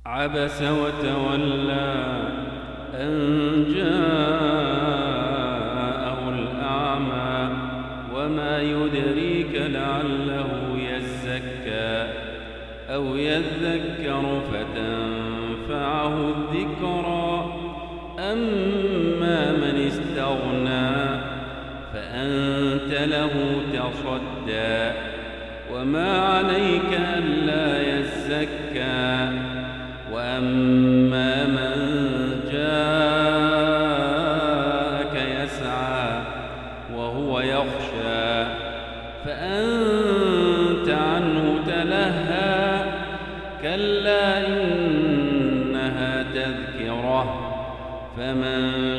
عبس وتولى أن جاءه الأعمى وما يدريك لعله يزكى أو يذكر فتنفعه الذكرى أما من استغنى فأنت له تصدى وما عليك ألا يزكى وأما من جاءك يسعى وهو يخشى فأنت عنه تلهى كلا إنها تذكرة فمن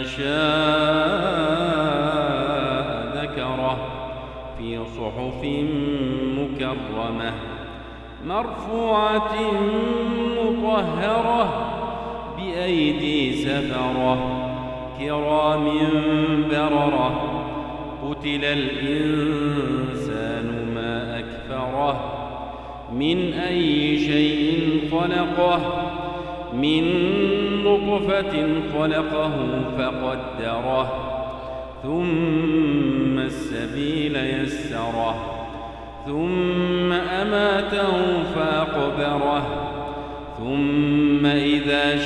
شاء ذكره في صحف مكرمة مرفوعة مطهرة بأيدي سفرة كرام بررة قتل الإنسان ما أكفره من أي شيء خلقه من نطفة خلقه فقدره ثم السبيل يسره ثم أماته فأقبره ثم إذا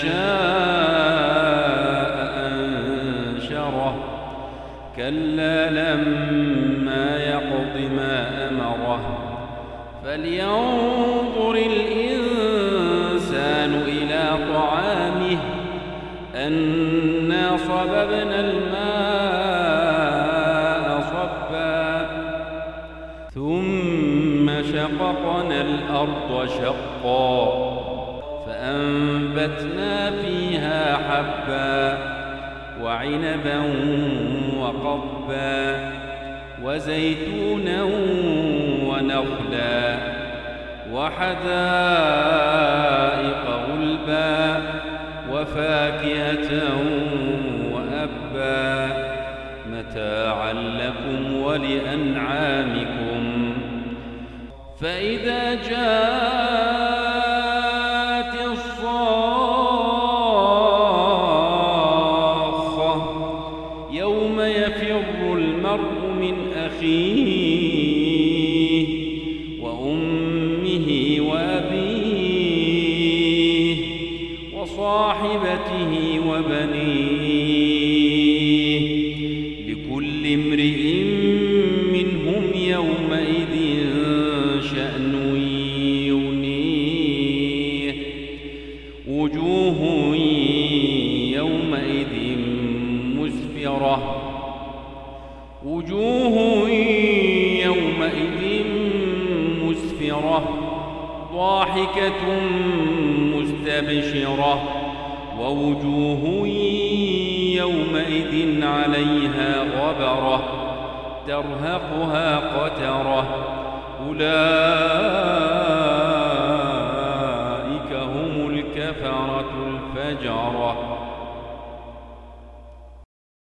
شاء أنشره كلا لما يقض ما أمره فلينظر الإنسان إلى طعامه أنا صببنا الماء صبا ثم شققنا الأرض شقا فأنبتنا فيها حبا وعنبا وقضبا وزيتونا ونخلا وحدائق غلبا وفاكهة وأبا متاعا لكم ولأنعامكم فإذا جاءت الصاخة يوم يفر المرء من أخيه وأمه وأبيه وصاحبته وبنيه لكل امرئ منهم يومئذ شأن يغنيه وجوه يومئذ مسفرة وجوه يومئذ مسفرة ضاحكة مستبشرة ووجوه يومئذ عليها غبرة ترهقها قترة أولئك